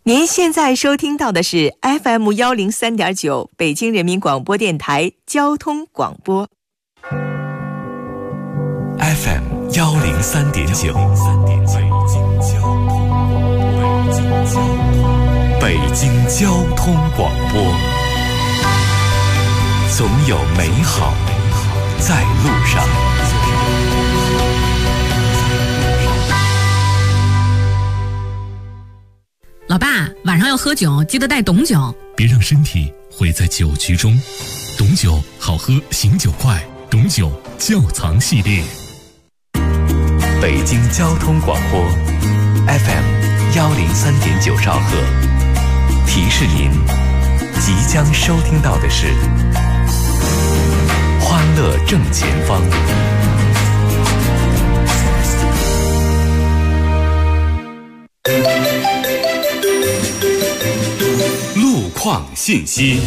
您现在收听到的是 FM103.9 北京人民广播电台交通广播。 FM103.9 北京交通广播，总有美好在路上。 老爸，晚上要喝酒，记得带董酒。 别让身体毁在酒局中。董酒好喝，醒酒快。董酒窖藏系列。 北京交通广播 FM103.9 兆赫，提示您即将收听到的是欢乐正前方。路况信息。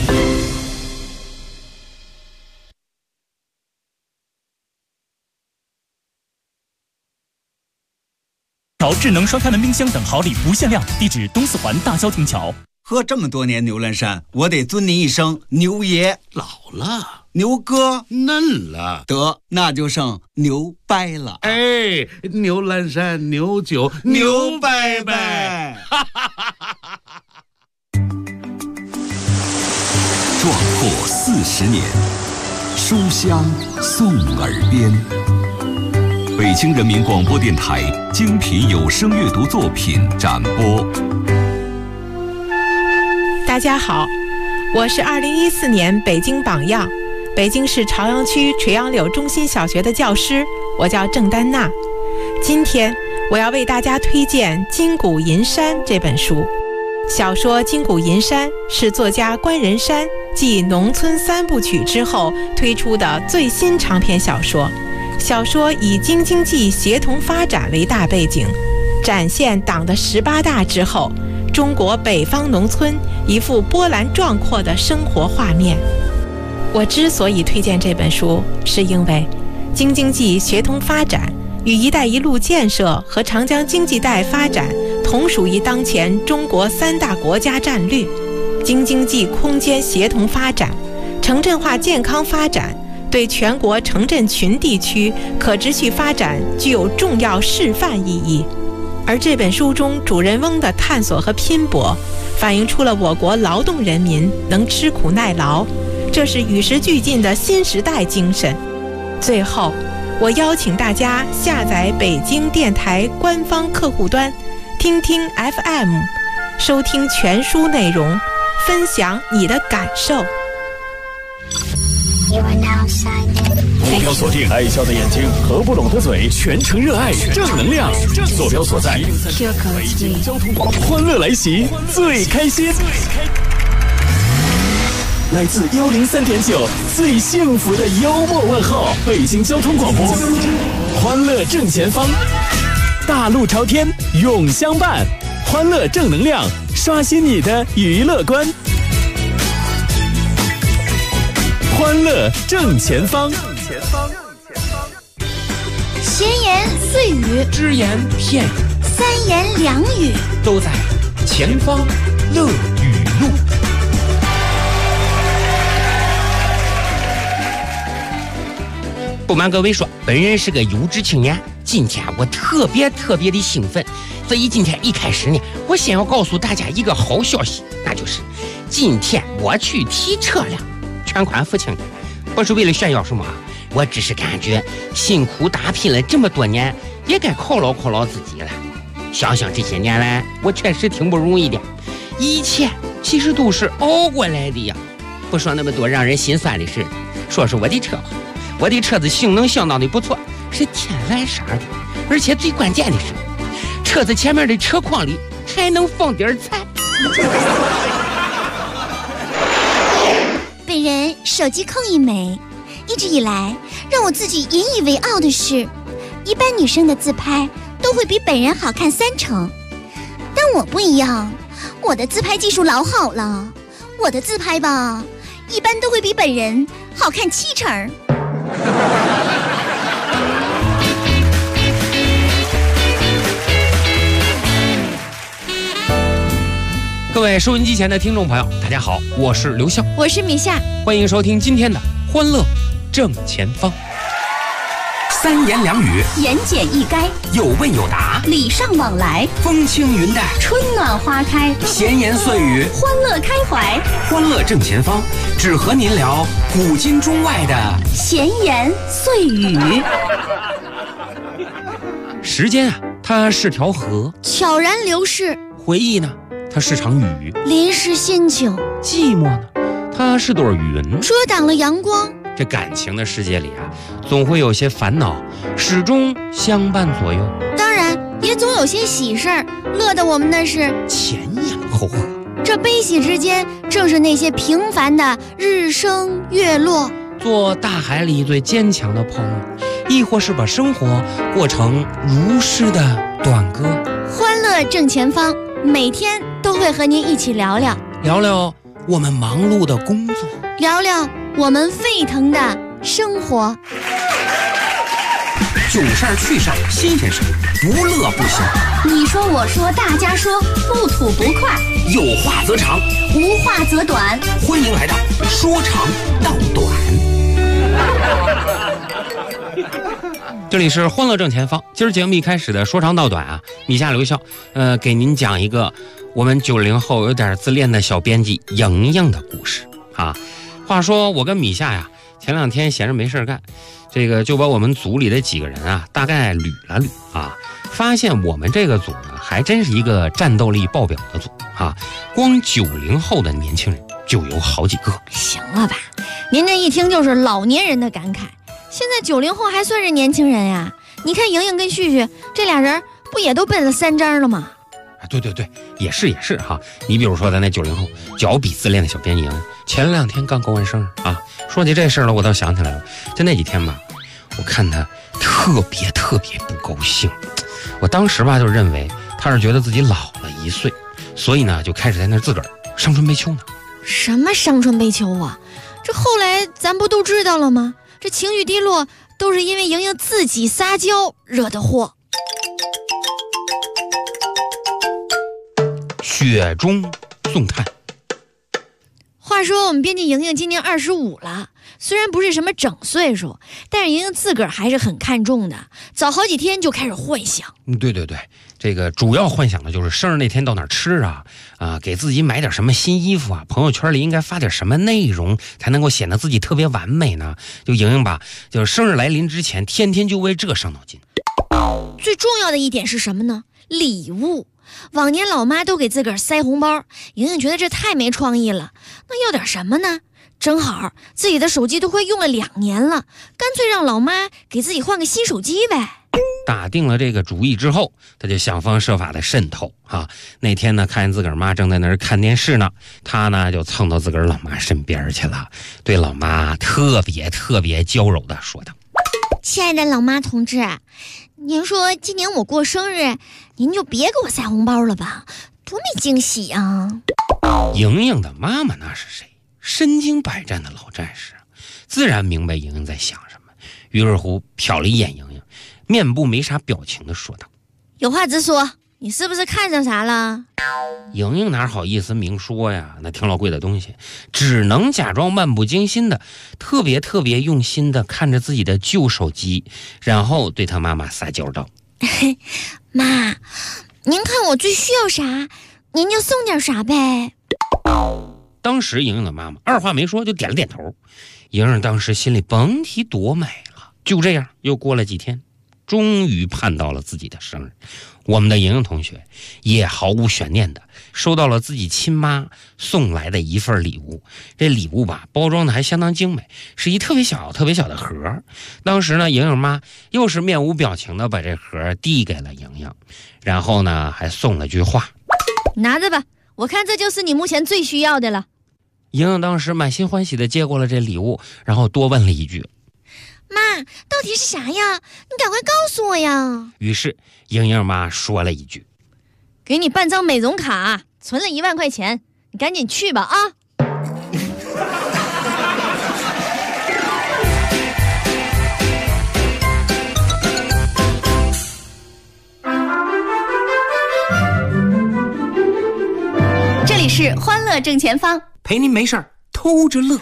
调智能双开门冰箱等好礼不限量，地址东四环大郊亭桥。 喝这么多年牛栏山，我得尊您一声牛爷。 老了， 牛哥嫩了， 得那就剩牛掰了。 哎，牛栏山牛酒牛掰掰， 壮阔40年，书香送耳边。北京人民广播电台精品有声阅读作品展播。 大家好，我是2014年北京榜样北京市朝阳区垂杨柳中心小学的教师，我叫郑丹娜。今天我要为大家推荐《金谷银山》这本书。小说《金谷银山》是作家关仁山继《农村3部曲》之后推出的最新长篇小说。小说以京津冀协同发展为大背景，展现党的18大之后中国北方农村一幅波澜壮阔的生活画面。我之所以推荐这本书，是因为京津冀协同发展与一带一路建设和长江经济带发展同属于当前中国3大国家战略。京津冀空间协同发展、城镇化健康发展对全国城镇群地区可持续发展具有重要示范意义。而这本书中主人翁的探索和拼搏，反映出了我国劳动人民能吃苦耐劳，这是与时俱进的新时代精神。最后，我邀请大家下载北京电台官方客户端，听听 FM， 收听全书内容，分享你的感受。 目标锁定爱笑的眼睛，合不拢的嘴，全程热爱正能量。坐标所在北京交通广播，欢乐来袭，最开心。来自103.9最幸福的幽默问候，北京交通广播，欢乐正前方，大路朝天永相伴，欢乐正能量，刷新你的娱乐观。欢乐正前方， 闲言碎语， 只言片语， 三言两语， 都在前方乐语录。不瞒各位说，本人是个优质青年，今天我特别的兴奋，所以今天一开始呢，我先要告诉大家一个好消息，那就是今天我去提车了，全款付清的。不是为了炫耀什么，我只是感觉辛苦打拼了这么多年，也该犒劳自己了。想想这些年来，我确实挺不容易的，一切其实都是熬过来的呀。不说那么多让人心酸的事，说说我的车吧。我的车子性能相当的不错，是天蓝色的，而且最关键的是，车子前面的车筐里还能放点菜。 本人手机控一枚，一直以来让我自己引以为傲的是，一般女生的自拍都会比本人好看3成，但我不一样，我的自拍技术老好了，我的自拍吧，一般都会比本人好看7成。 各位收音机前的听众朋友，大家好，我是刘笑， 我是米夏， 欢迎收听今天的欢乐正前方。 三言两语， 言简意赅， 有问有答， 礼尚往来， 风轻云淡， 春暖花开， 闲言碎语， 欢乐开怀。 欢乐正前方，只和您聊古今中外的闲言碎语。 时间啊，它是条河， 悄然流逝； 回忆呢，它是场雨， 淋湿心情； 寂寞呢，它是朵云， 遮挡了阳光。 这感情的世界里啊，总会有些烦恼，始终相伴左右。 当然，也总有些喜事儿，乐得我们那是前仰后合。 这悲喜之间，正是那些平凡的日升月落。 做大海里最坚强的泡沫，亦或是把生活过成如诗的短歌。 欢乐正前方，每天都会和您一起聊聊我们忙碌的工作， 聊聊我们沸腾的生活。 囧事儿趣事儿新鲜事儿，不乐不行。 你说我说大家说，不吐不快， 有话则长， 无话则短。 欢迎来到说长道短。 这里是欢乐正前方，今儿节目一开始的说长道短啊，米夏留校，给您讲一个我们90后有点自恋的小编辑莹莹的故事啊。话说我跟米夏呀，前2天闲着没事干，这个就把我们组里的几个人啊，大概捋了捋啊，发现我们这个组呢，还真是一个战斗力爆表的组啊，光90后的年轻人就有好几个。 行了吧，您这一听就是老年人的感慨。现在90后还算是年轻人呀？你看莹莹跟旭旭这俩人不也都奔了3张了吗？ 对，也是哈。你比如说咱那90后脚比自恋的小编莹，前2天刚过完生日啊。说起这事儿了，我倒想起来了，就那几天吧，我看他特别不高兴。我当时吧就认为他是觉得自己老了1岁，所以呢就开始在那自个儿伤春悲秋呢。 什么伤春悲秋啊？这后来咱不都知道了吗？这情绪低落都是因为莹莹自己撒娇惹的祸。 雪中送炭。 话说我们编辑莹莹今年25了，虽然不是什么整岁数，但是莹莹自个儿还是很看重的，早好几天就开始幻想。 对，这个主要幻想的就是生日那天到哪儿吃啊，给自己买点什么新衣服啊，朋友圈里应该发点什么内容才能够显得自己特别完美呢？就莹莹吧，就是生日来临之前，天天就为这伤脑筋。 最重要的一点是什么呢？礼物。往年老妈都给自个儿塞红包，莹莹觉得这太没创意了，那要点什么呢？正好自己的手机都快用了2年了，干脆让老妈给自己换个新手机呗。 打定了这个主意之后，他就想方设法的渗透啊。那天呢，看见自个儿妈正在那儿看电视呢，他呢就蹭到自个儿老妈身边去了，对老妈特别娇柔的说道：“ 亲爱的老妈同志，您说今年我过生日，您就别给我塞红包了吧，多没惊喜啊！” 莹莹的妈妈那是谁？身经百战的老战士，自然明白莹莹在想什么，于是乎瞟了一眼莹莹，面部没啥表情的说道：“ 有话直说，你是不是看上啥了？” 莹莹哪好意思明说呀，那挺老贵的东西，只能假装漫不经心的特别用心的看着自己的旧手机，然后对她妈妈撒娇道：“ 妈，您看我最需要啥，您就送点啥呗。” 当时莹莹的妈妈二话没说就点了点头，莹莹当时心里甭提多美了。就这样又过了几天，终于盼到了自己的生日。我们的莹莹同学也毫无悬念的收到了自己亲妈送来的一份礼物。这礼物吧，包装的还相当精美，是一特别小的盒。当时呢，莹莹妈又是面无表情的把这盒递给了莹莹，然后呢还送了句话：“ 拿着吧，我看这就是你目前最需要的了。” 莹莹当时满心欢喜的接过了这礼物，然后多问了一句：“ 妈，到底是啥呀？你赶快告诉我呀！” 于是莹莹妈说了一句：“ 给你办张美容卡，存了1万块钱，你赶紧去吧啊！” 是欢乐正前方， 陪您没事儿偷着乐。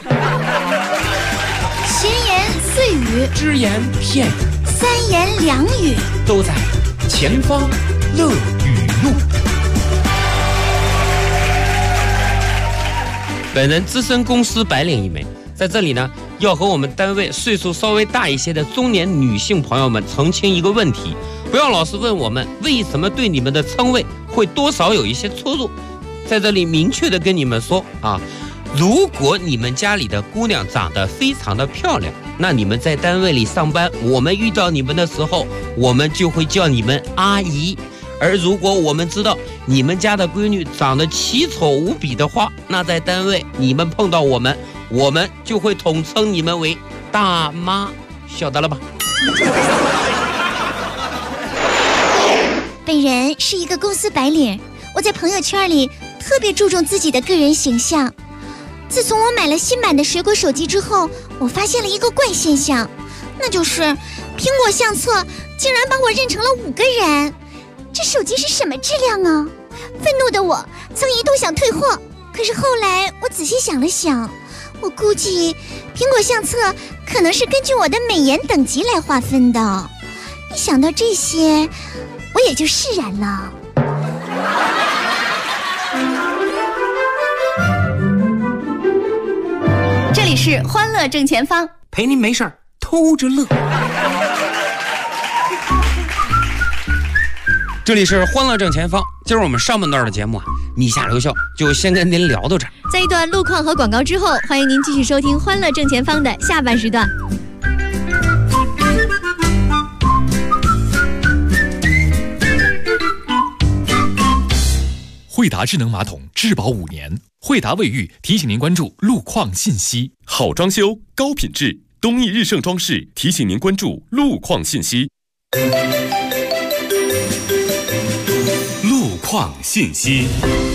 闲言碎语， 只言片语， 三言两语， 都在前方乐语录。 本人资深公司白领一枚，在这里呢，要和我们单位岁数稍微大一些的中年女性朋友们澄清一个问题，不要老是问我们为什么对你们的称谓会多少有一些出入。在这里明确的跟你们说啊，如果你们家里的姑娘长得非常的漂亮，那你们在单位里上班，我们遇到你们的时候，我们就会叫你们阿姨。而如果我们知道你们家的闺女长得奇丑无比的话，那在单位你们碰到我们就会统称你们为大妈，晓得了吧？ 本人是一个公司白领，我在朋友圈里特别注重自己的个人形象。自从我买了新版的水果手机之后，我发现了一个怪现象，那就是苹果相册竟然把我认成了5个人。这手机是什么质量啊？愤怒的我曾一度想退货，可是后来我仔细想了想，我估计苹果相册可能是根据我的美颜等级来划分的。一想到这些，我也就释然了。 这里是欢乐正前方， 陪您没事儿偷着乐。 这里是欢乐正前方，今儿我们上半段的节目啊，米下留校就先跟您聊到这儿。 在一段路况和广告之后，欢迎您继续收听欢乐正前方的下半时段。 惠达智能马桶质保5年，惠达卫浴提醒您关注路况信息。 好装修，高品质，东义日盛装饰提醒您关注路况信息。路况信息。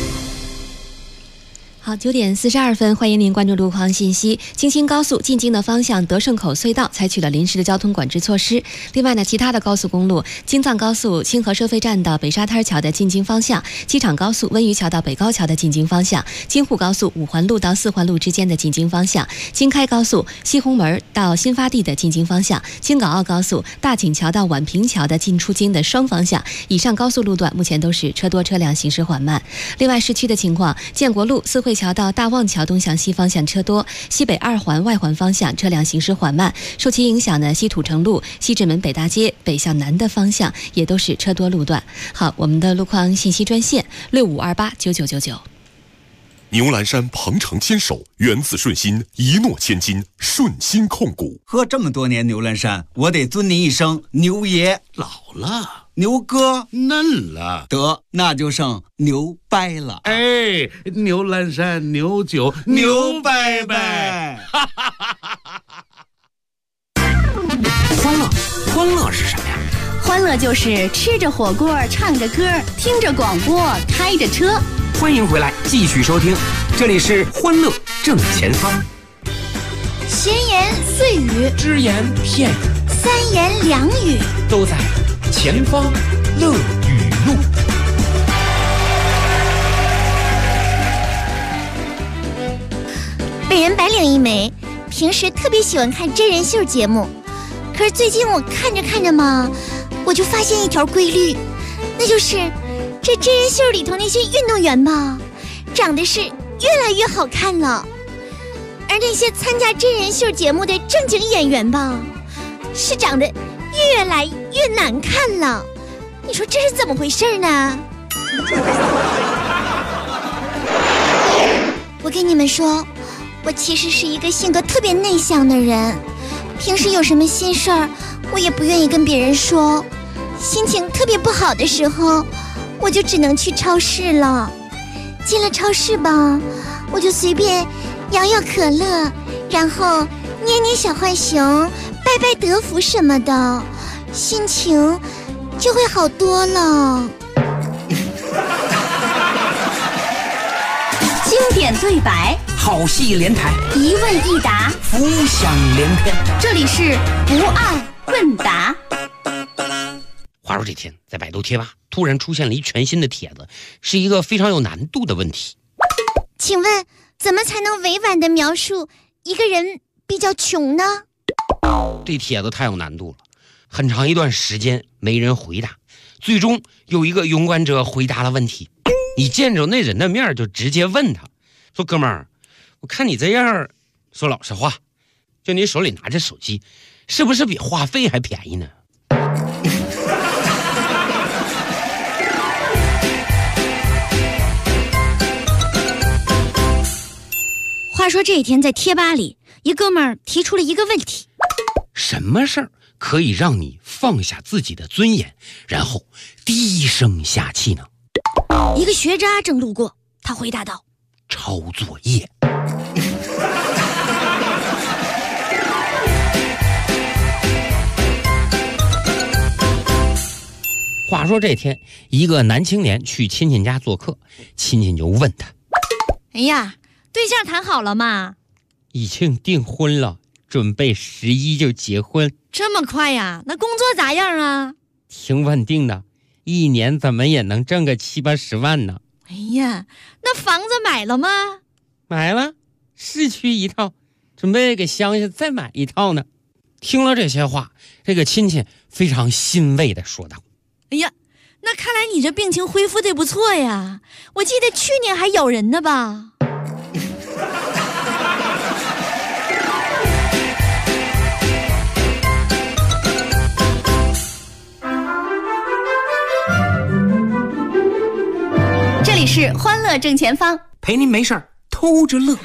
好，9点42分，欢迎您关注路况信息。京青高速进京的方向德胜口隧道采取了临时的交通管制措施。另外呢，其他的高速公路，京藏高速清河收费站到北沙滩桥的进京方向，机场高速温榆桥到北高桥的进京方向，京沪高速5环路到4环路之间的进京方向，京开高速西红门到新发地的进京方向，京港澳高速大井桥到宛平桥的进出京的双方向。以上高速路段目前都是车多车辆行驶缓慢。另外市区的情况，建国路四惠桥到大望桥东向西方向车多，西北2环外环方向车辆行驶缓慢。受其影响呢，西土城路、西直门北大街北向南的方向也都是车多路段。好，我们的路况信息专线65289999。 牛栏山鹏程牵手，缘字顺心，一诺千金，顺心控股。 喝这么多年牛栏山，我得尊您一声牛爷。 老了， 牛哥嫩了， 得那就剩牛掰了。 哎，牛栏山牛酒牛掰掰。 欢乐是什么呀？ 欢乐就是吃着火锅，唱着歌，听着广播，开着车。 欢迎回来，继续收听，这里是欢乐正前方。 闲言碎语， 只言片语， 三言两语， 都在前方乐语录。 本人白领一枚，平时特别喜欢看真人秀节目，可是最近我看着看着嘛，我就发现一条规律，那就是这真人秀里头那些运动员吧，长得是越来越好看了，而那些参加真人秀节目的正经演员吧，是长得越来越难看了。你说这是怎么回事呢？我跟你们说，我其实是一个性格特别内向的人，平时有什么心事儿，我也不愿意跟别人说。心情特别不好的时候，我就只能去超市了。进了超市吧，我就随便摇摇可乐，然后捏捏小浣熊，拜拜德芙什么的，心情就会好多了。 经典对白， 好戏连台， 一问一答， 浮想联翩。 这里是不二问答。 话说这天在百度贴吧突然出现了一全新的帖子，是一个非常有难度的问题。 请问怎么才能委婉地描述一个人比较穷呢？ 这帖子太有难度了，很长一段时间没人回答，最终有一个勇敢者回答了问题。你见着那人的面就直接问他说，哥们儿，我看你这样，说老实话，就你手里拿着手机，是不是比话费还便宜呢？ 话说这一天在贴吧里，一哥们儿提出了一个问题： 什么事儿可以让你放下自己的尊严，然后低声下气呢？ 一个学渣正路过，他回答道： 抄作业。话说这天，一个男青年去亲戚家做客，亲戚就问他： 哎呀，对象谈好了吗？ 已经订婚了，准备11就结婚。 这么快呀？那工作咋样啊？ 挺稳定的，1年怎么也能挣个70、80万呢。 哎呀，那房子买了吗？ 买了，市区一套，准备给乡下再买一套呢。听了这些话，这个亲戚非常欣慰地说道： 哎呀，那看来你这病情恢复得不错呀，我记得去年还咬人呢吧？ 这里是欢乐正前方， 陪您没事儿偷着乐。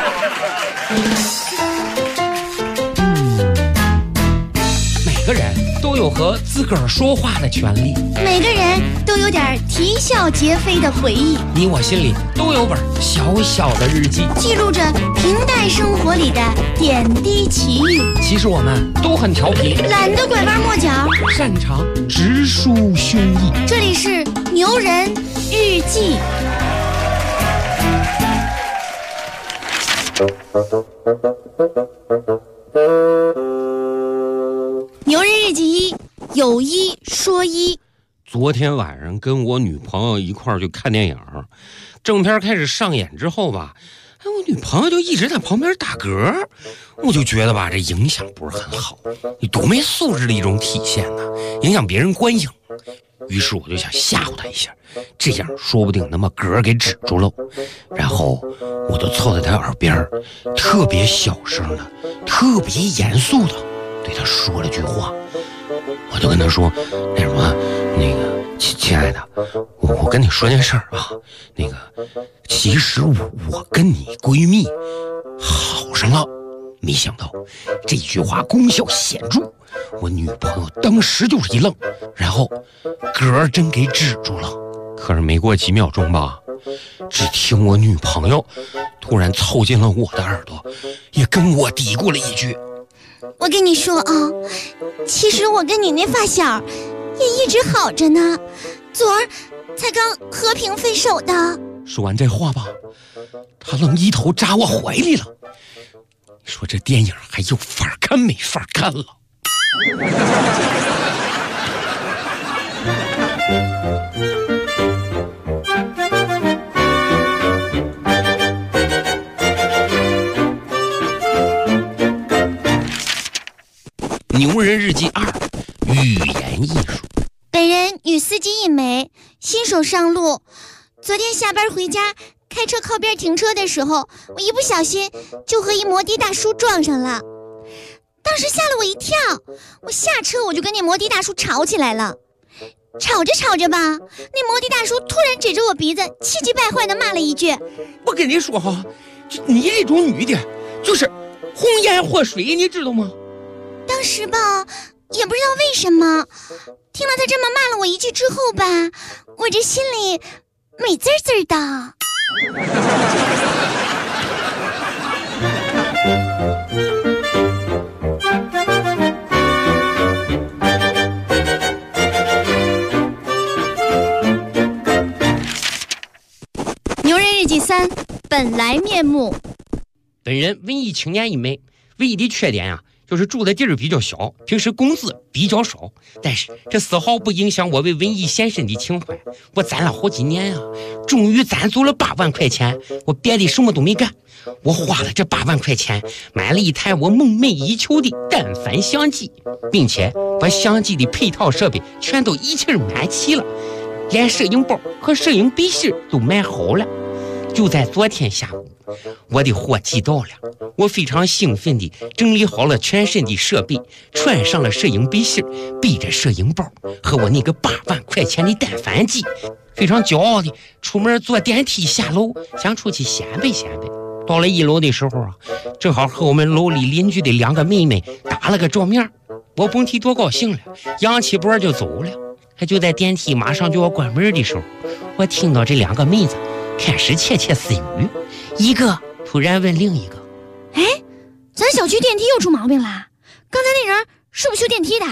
每个人都有和自个儿说话的权利， 每个人都有点啼笑皆非的回忆， 你我心里都有本小小的日记， 记录着平淡生活里的点滴奇遇。 其实我们都很调皮， 懒得拐弯抹角， 擅长直抒胸臆。 这里是牛人日记。牛人日记1，有一说一。 昨天晚上跟我女朋友一块儿去看电影，正片开始上演之后吧，我女朋友就一直在旁边打嗝，我就觉得吧，这影响不是很好，你多没素质的一种体现呢，影响别人观影。于是我就想吓唬她一下，这样说不定能把嗝给止住喽。然后我就凑在她耳边，特别小声的，特别严肃的对她说了句话。我就跟她说，那什么，那个亲爱的，我跟你说件事儿啊，那个其实我跟你闺蜜好上了。没想到这句话功效显著，我女朋友当时就是一愣，然后嗝真给止住了。可是没过几秒钟吧，只听我女朋友突然凑近了我的耳朵，也跟我嘀咕了一句： 我跟你说啊，其实我跟你那发小也一直好着呢，昨儿才刚和平分手的。 说完这话吧，他愣一头扎我怀里了。你说这电影还有法看没法看了？牛人日记2，语言艺术。 本人女司机一枚，新手上路。昨天下班回家，开车靠边停车的时候，我一不小心就和一摩的大叔撞上了，当时吓了我一跳。我下车我就跟那摩的大叔吵起来了，吵着吵着吧，那摩的大叔突然指着我鼻子，气急败坏地骂了一句： 我跟你说哈，你这种女的就是红颜祸水，你知道吗？ 当时吧，也不知道为什么，听了他这么骂了我一句之后吧，我这心里美滋滋的。 牛人日记3，本来面目。 本人文艺青年一枚，唯一的缺点啊， 就是住的地儿比较小，平时工资比较少，但是这丝毫不影响我为文艺献身的情怀。我攒了好几年啊，终于攒足了8万块钱，我别的什么都没干，我花了这8万块钱买了一台我梦寐以求的单反相机，并且把相机的配套设备全都一气儿买齐了，连摄影包和摄影笔芯都买好了。就在昨天下午，我的货寄到了，我非常兴奋地整理好了全身的设备，穿上了摄影笔芯，背着摄影包和我那个8万块钱的单反机，非常骄傲地出门坐电梯下楼，想出去显摆显摆。到了1楼的时候啊，正好和我们楼里邻居的2个妹妹打了个照面，我甭提多高兴了，扬起脖就走了。还就在电梯马上就要关门的时候，我听到这2个妹子开始窃窃私语，一个突然问另一个：“ 哎，咱小区电梯又出毛病了，刚才那人是不是修电梯的？”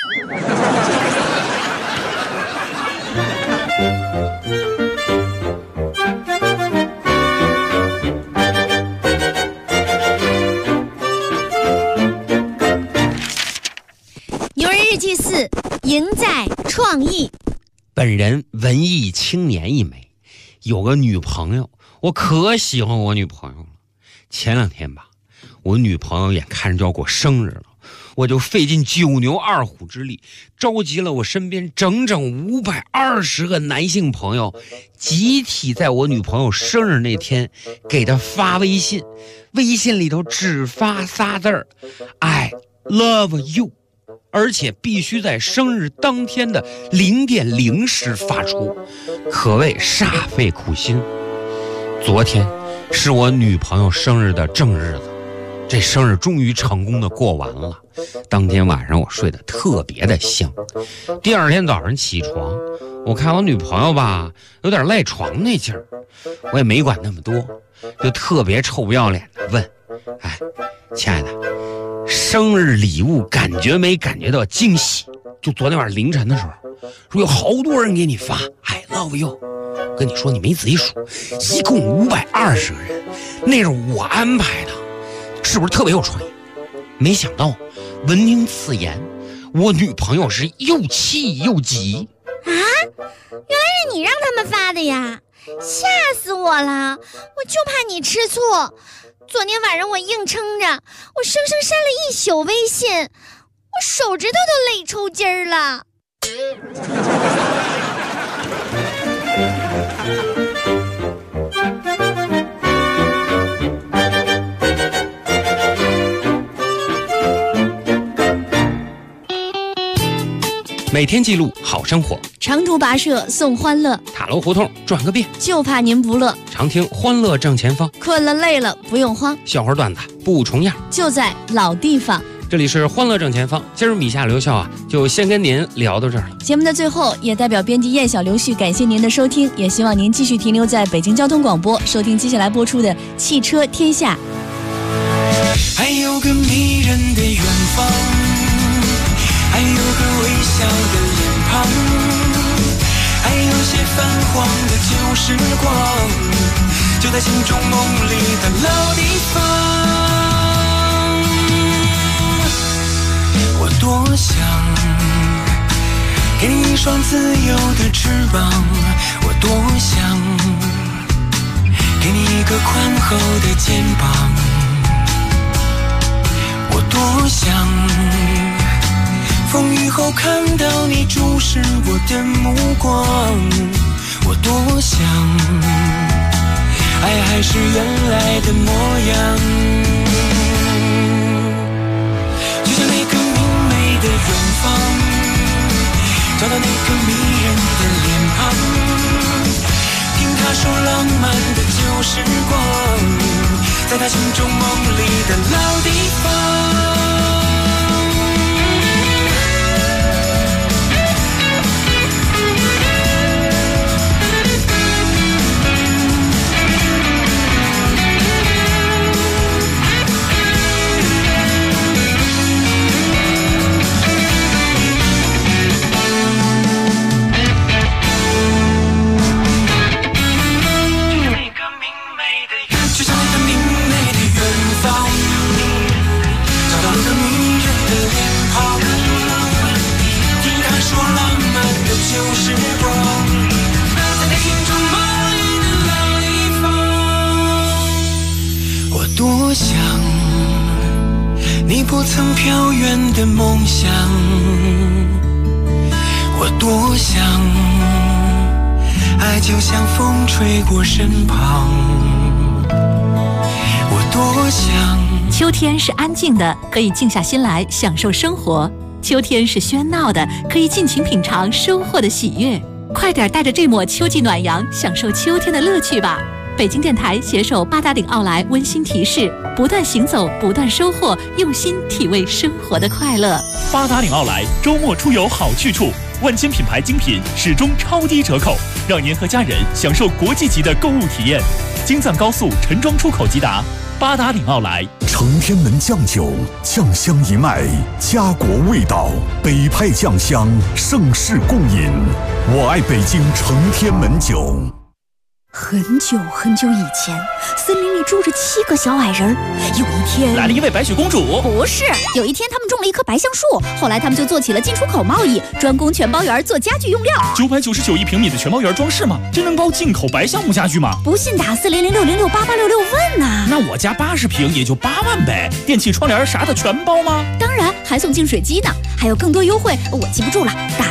牛人日记4，赢在创意。 本人文艺青年一枚，有个女朋友，我可喜欢我女朋友了。前2天吧，我女朋友眼看着就要过生日了，我就费尽9牛2虎之力，召集了我身边整整520个男性朋友，集体在我女朋友生日那天给她发微信，微信里头只发仨字儿 I love you， 而且必须在生日当天的0点0时发出，可谓煞费苦心。昨天是我女朋友生日的正日子，这生日终于成功的过完了。当天晚上我睡得特别的香，第2天早上起床，我看我女朋友吧有点赖床那劲儿，我也没管那么多，就特别臭不要脸的问：“哎，亲爱的，生日礼物感觉没感觉到惊喜？就昨天晚上凌晨的时候，说有好多人给你发 I love you， 跟你说你没仔细数，一共520个人，那是我安排的，是不是特别有创意？”没想到闻听此言，我女朋友是又气又急。 啊，原来是你让他们发的呀，吓死我了，我就怕你吃醋。昨天晚上我硬撑着，我生生删了1宿微信，我手指头都累抽筋儿了。 每天记录好生活， 长途跋涉送欢乐， 塔楼胡同转个遍， 就怕您不乐。 常听欢乐正前方， 困了累了不用慌， 笑话段子不重样， 就在老地方。 这里是欢乐正前方，今儿米夏刘笑啊，就先跟您聊到这儿了。 节目的最后，也代表编辑燕小刘旭感谢您的收听，也希望您继续停留在北京交通广播，收听接下来播出的《汽车天下》。 还有个迷人的远方，还有个微笑的脸庞，还有些泛黄的旧时光，就在心中梦里的老地方。我多想给你一双自由的翅膀，我多想给你一个宽厚的肩膀，我多想风雨后看到你注视我的目光，我多想爱还是原来的模样，就像那个明媚的远方，找到那个迷人的脸庞，听他说浪漫的旧时光，在他心中梦里的老地方。 不曾飘远的梦想，我多想，爱就像风吹过身旁，我多想。 秋天是安静的，可以静下心来享受生活；秋天是喧闹的，可以尽情品尝收获的喜悦。快点带着这抹秋季暖阳，享受秋天的乐趣吧！北京电台携手八达岭奥莱温馨提示：不断行走，不断收获，用心体味生活的快乐。 八达岭奥莱周末出游好去处，万千品牌精品始终超低折扣，让您和家人享受国际级的购物体验。京藏高速陈庄出口即达，八达岭奥莱。 承天门酱酒，酱香一脉，家国味道，北派酱香，盛世共饮。我爱北京承天门酒。 很久很久以前，森林里住着7个小矮人。有一天， 来了一位白雪公主。 不是，有一天他们种了一棵白橡树，后来他们就做起了进出口贸易，专攻全包园做家具用料。 999一平米的全包园装饰吗？真能包进口白橡木家具吗？ 不信打40066668866问呐。 那我家80平也就8万呗。电器窗帘啥的全包吗？ 当然，还送净水机呢，还有更多优惠，我记不住了，打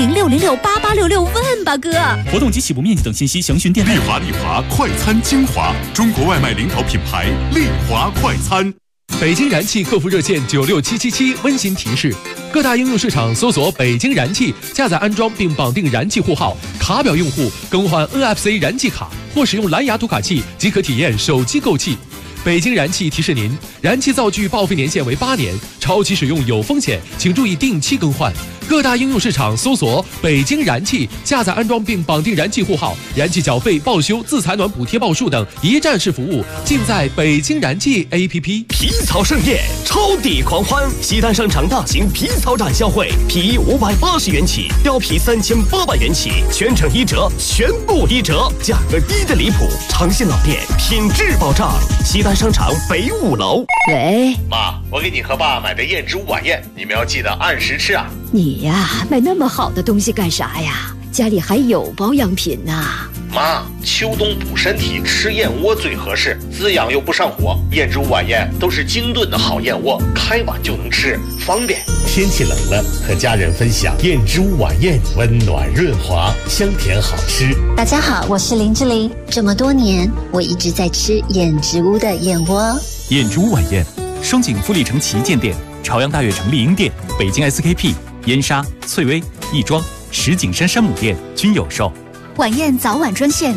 40066668866问吧，哥。 活动及起步面积等信息详询店内。 丽华快餐精华，中国外卖领导品牌丽华快餐。 北京燃气客服热线96777温馨提示：各大应用市场搜索北京燃气，下载安装并绑定燃气户号，卡表用户更换 NFC 燃气卡或使用蓝牙读卡器即可体验手机购气。北京燃气提示您，燃气灶具报废年限为8年，超期使用有风险，请注意定期更换。各大应用市场搜索北京燃气，下载安装并绑定燃气户号，燃气缴费、报修、自采暖补贴报数等一站式服务尽在北京燃气 APP。 皮草盛宴，超抵狂欢！西单商场大型皮草展销会，皮衣580元起，貂皮3800元起，全程1折，全部1折，价格低的离谱。长信老店，品质保障。西单商场北5楼。 喂， 妈，我给你和爸买的燕之屋晚宴，你们要记得按时吃啊。 你呀，买那么好的东西干啥呀？家里还有保养品呢。 妈，秋冬补身体，吃燕窝最合适，滋养又不上火。燕之屋晚宴都是精炖的好燕窝，开碗就能吃，方便。 天气冷了，和家人分享燕之屋晚宴，温暖润滑，香甜好吃。 大家好，我是林志玲。这么多年，我一直在吃燕之屋的燕窝。 燕之屋晚宴，双井富力城旗舰店、朝阳大悦城丽婴店、北京 SKP、燕莎、翠微、亦庄、石景山山姆店均有售。 晚宴早晚专线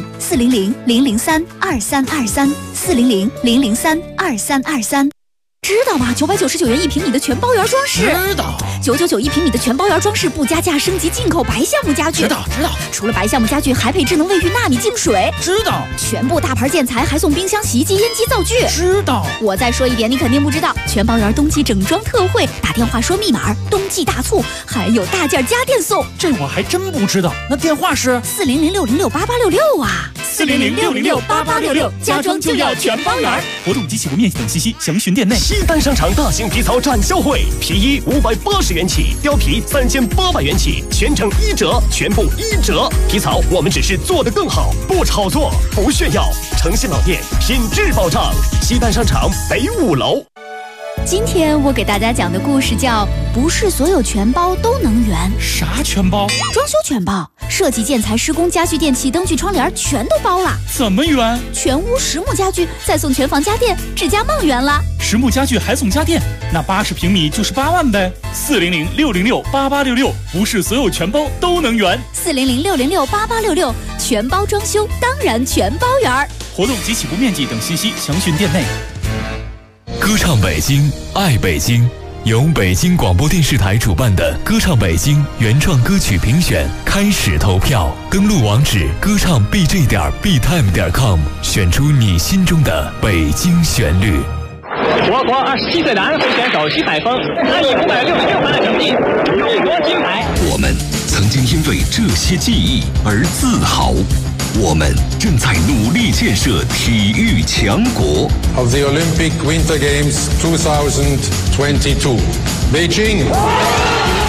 400-003-2323，400-003-2323。知道吗？999元1平米的全包园装饰。 知道。 9991平米的全包园装饰不加价升级进口白橡木家具。 知道。 除了白橡木家具，还配智能卫浴纳米净水。 知道。 全部大牌建材还送冰箱、洗衣机、烟机、灶具。 知道。 我再说一点，你肯定不知道，全包园冬季整装特惠，打电话说密码，冬季大促，还有大件家电送。 这我还真不知道。那电话是 400-606-8866啊。 400-606-8866，家装就要全包园。活动及起步面积等信息详询店内。 西单商场大型皮草展销会，皮衣580元起，貂皮3800元起，全程1折，全部1折。皮草我们只是做得更好，不炒作，不炫耀。诚信老店，品质保障。西单商场北5楼。 今天我给大家讲的故事叫不是所有全包都能圆。 啥全包？ 装修全包，设计、建材、施工、家具、电器、灯具、窗帘全都包了。 怎么圆？ 全屋实木家具，再送全房家电，指甲梦圆了。 实木家具还送家电，那80平米就是8万呗。400-606-8866，不是所有全包都能圆。 400-606-8866，全包装修当然全包圆。 活动及起步面积等信息详询店内。 歌唱北京，爱北京，由北京广播电视台主办的歌唱北京原创歌曲评选开始投票，登录网址歌唱 bj.btime.com， 选出你心中的北京旋律。 我国27岁男会选手徐海峰，他以566分的成绩勇夺金牌。 我们曾经因为这些记忆而自豪。我们正在努力建设体育强国。 Of the Olympic Winter Games 2022, Beijing.